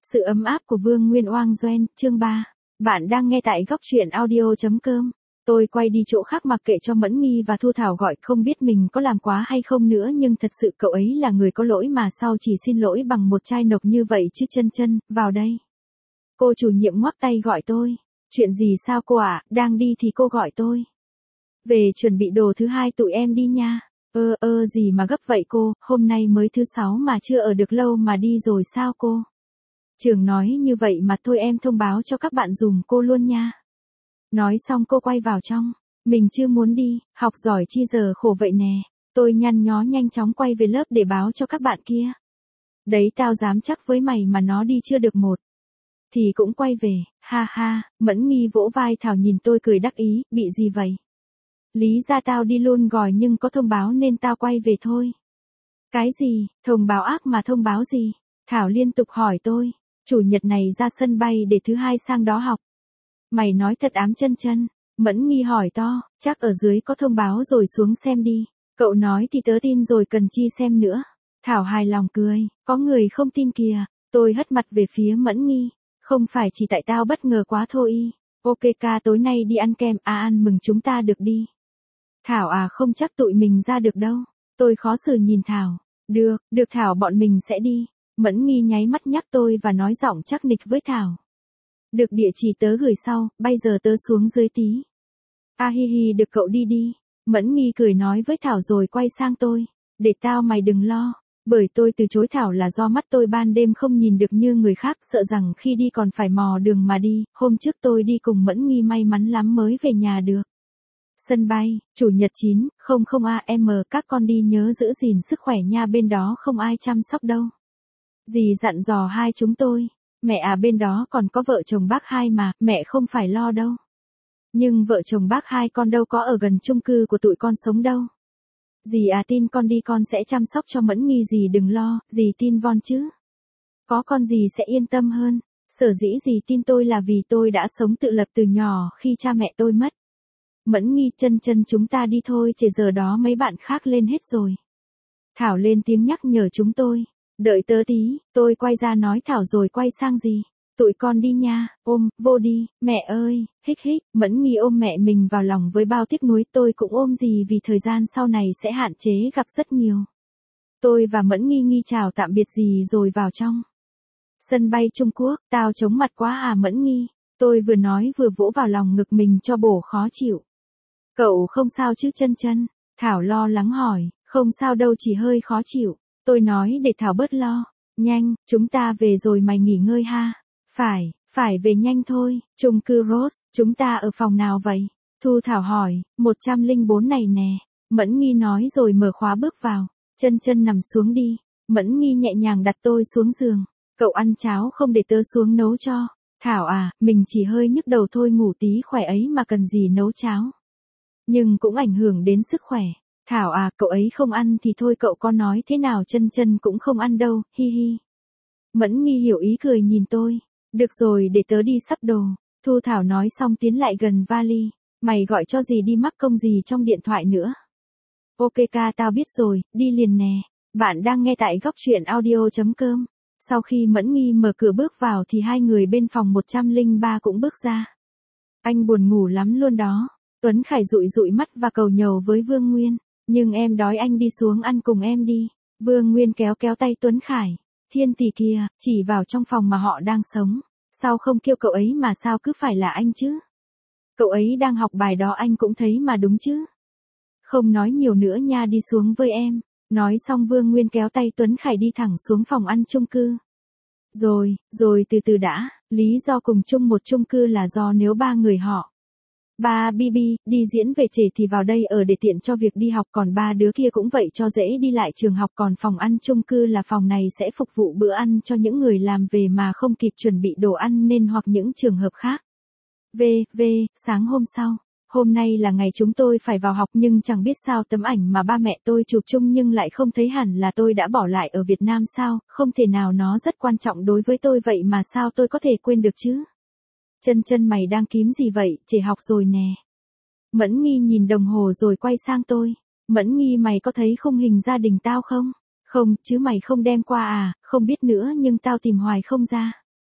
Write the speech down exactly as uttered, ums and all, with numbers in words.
Sự ấm áp của Vương Nguyên Oang Doen, chương ba. Bạn đang nghe tại góc truyện audio chấm com. Tôi quay đi chỗ khác mặc kệ cho Mẫn Nghi và Thu Thảo gọi, không biết mình có làm quá hay không nữa, nhưng thật sự cậu ấy là người có lỗi mà sao chỉ xin lỗi bằng một chai nộc như vậy chứ. Chân Chân, vào đây. Cô chủ nhiệm ngoắc tay gọi tôi. Chuyện gì sao cô ạ? À? Đang đi thì cô gọi tôi. Về chuẩn bị đồ thứ hai tụi em đi nha. Ơ ơ gì mà gấp vậy cô, hôm nay mới thứ sáu mà chưa ở được lâu mà đi rồi sao cô? Trường nói như vậy mà thôi em thông báo cho các bạn dùm cô luôn nha. Nói xong cô quay vào trong. Mình chưa muốn đi, học giỏi chi giờ khổ vậy nè. Tôi nhăn nhó nhanh chóng quay về lớp để báo cho các bạn kia. Đấy tao dám chắc với mày mà nó đi chưa được một thì cũng quay về, ha ha. Mẫn Nghi vỗ vai Thảo nhìn tôi cười đắc ý, bị gì vậy? Lý ra tao đi luôn gọi nhưng có thông báo nên tao quay về thôi. Cái gì, thông báo ác mà thông báo gì? Thảo liên tục hỏi tôi. Chủ nhật này ra sân bay để thứ hai sang đó học. Mày nói thật ám Chân Chân. Mẫn Nghi hỏi to, chắc ở dưới có thông báo rồi xuống xem đi. Cậu nói thì tớ tin rồi cần chi xem nữa. Thảo hài lòng cười, có người không tin kìa. Tôi hất mặt về phía Mẫn Nghi. Không phải chỉ tại tao bất ngờ quá thôi y. Ok ca tối nay đi ăn kem, à ăn mừng chúng ta được đi. Thảo à không chắc tụi mình ra được đâu. Tôi khó xử nhìn Thảo. Được, được Thảo bọn mình sẽ đi. Mẫn Nghi nháy mắt nhắc tôi và nói giọng chắc nịch với Thảo. Được địa chỉ tớ gửi sau, bây giờ tớ xuống dưới tí. A hi hi được cậu đi đi. Mẫn Nghi cười nói với Thảo rồi quay sang tôi. Để tao mày đừng lo. Bởi tôi từ chối Thảo là do mắt tôi ban đêm không nhìn được như người khác, sợ rằng khi đi còn phải mò đường mà đi. Hôm trước tôi đi cùng Mẫn Nghi may mắn lắm mới về nhà được. Sân bay, chủ nhật chín không không a em, các con đi nhớ giữ gìn sức khỏe nha, bên đó không ai chăm sóc đâu. Dì dặn dò hai chúng tôi. Mẹ à bên đó còn có vợ chồng bác hai mà, mẹ không phải lo đâu. Nhưng vợ chồng bác hai con đâu có ở gần chung cư của tụi con sống đâu. Dì à tin con đi con sẽ chăm sóc cho Mẫn Nghi, dì đừng lo, dì tin Von chứ. Có con dì sẽ yên tâm hơn. Sở dĩ dì tin tôi là vì tôi đã sống tự lập từ nhỏ khi cha mẹ tôi mất. Mẫn Nghi, Chân Chân chúng ta đi thôi, trễ giờ đó mấy bạn khác lên hết rồi. Thảo lên tiếng nhắc nhở chúng tôi. Đợi tớ tí, tôi quay ra nói Thảo rồi quay sang dì. Tụi con đi nha, ôm, vô đi, mẹ ơi, hích hích. Mẫn Nghi ôm mẹ mình vào lòng với bao tiếc nuối, tôi cũng ôm dì vì thời gian sau này sẽ hạn chế gặp rất nhiều. Tôi và Mẫn Nghi nghi chào tạm biệt dì rồi vào trong. Sân bay Trung Quốc, tao chống mặt quá à Mẫn Nghi. Tôi vừa nói vừa vỗ vào lòng ngực mình cho bổ khó chịu. Cậu không sao chứ Chân Chân? Thảo lo lắng hỏi, không sao đâu chỉ hơi khó chịu. Tôi nói để Thảo bớt lo. Nhanh, chúng ta về rồi mày nghỉ ngơi ha. Phải, phải về nhanh thôi. Chung cư Rose, chúng ta ở phòng nào vậy? Thu Thảo hỏi, một trăm lẻ bốn này nè. Mẫn Nghi nói rồi mở khóa bước vào. Chân Chân nằm xuống đi. Mẫn Nghi nhẹ nhàng đặt tôi xuống giường. Cậu ăn cháo không để tớ xuống nấu cho? Thảo à, mình chỉ hơi nhức đầu thôi, ngủ tí khỏe ấy mà cần gì nấu cháo. Nhưng cũng ảnh hưởng đến sức khỏe. Thảo à, cậu ấy không ăn thì thôi, cậu có nói thế nào Chân Chân cũng không ăn đâu, hi hi. Mẫn Nghi hiểu ý cười nhìn tôi. Được rồi để tớ đi sắp đồ. Thu Thảo nói xong tiến lại gần vali. Mày gọi cho gì đi, mắc công gì trong điện thoại nữa. Ok ca tao biết rồi, đi liền nè. Bạn đang nghe tại góc truyện audio chấm com. Sau khi Mẫn Nghi mở cửa bước vào thì hai người bên phòng một trăm lẻ ba cũng bước ra. Anh buồn ngủ lắm luôn đó. Tuấn Khải dụi dụi mắt và cầu nhầu với Vương Nguyên. Nhưng em đói, anh đi xuống ăn cùng em đi. Vương Nguyên kéo kéo tay Tuấn Khải. Thiên tỷ kia, chỉ vào trong phòng mà họ đang sống. Sao không kêu cậu ấy mà sao cứ phải là anh chứ? Cậu ấy đang học bài đó anh cũng thấy mà đúng chứ? Không nói nhiều nữa nha, đi xuống với em. Nói xong Vương Nguyên kéo tay Tuấn Khải đi thẳng xuống phòng ăn chung cư. Rồi, rồi từ từ đã, lý do cùng chung một chung cư là do nếu ba người họ. Ba bê bê, đi diễn về trễ thì vào đây ở để tiện cho việc đi học, còn ba đứa kia cũng vậy cho dễ đi lại trường học, còn phòng ăn chung cư là phòng này sẽ phục vụ bữa ăn cho những người làm về mà không kịp chuẩn bị đồ ăn nên hoặc những trường hợp khác. V, V, sáng hôm sau. Hôm nay là ngày chúng tôi phải vào học nhưng chẳng biết sao tấm ảnh mà ba mẹ tôi chụp chung nhưng lại không thấy hẳn là tôi đã bỏ lại ở Việt Nam sao, không thể nào, nó rất quan trọng đối với tôi vậy mà sao tôi có thể quên được chứ. Chân Chân mày đang kiếm gì vậy, trễ học rồi nè. Mẫn Nghi nhìn đồng hồ rồi quay sang tôi. Mẫn Nghi mày có thấy khung hình gia đình tao không? Không, chứ mày không đem qua à, không biết nữa nhưng tao tìm hoài không ra.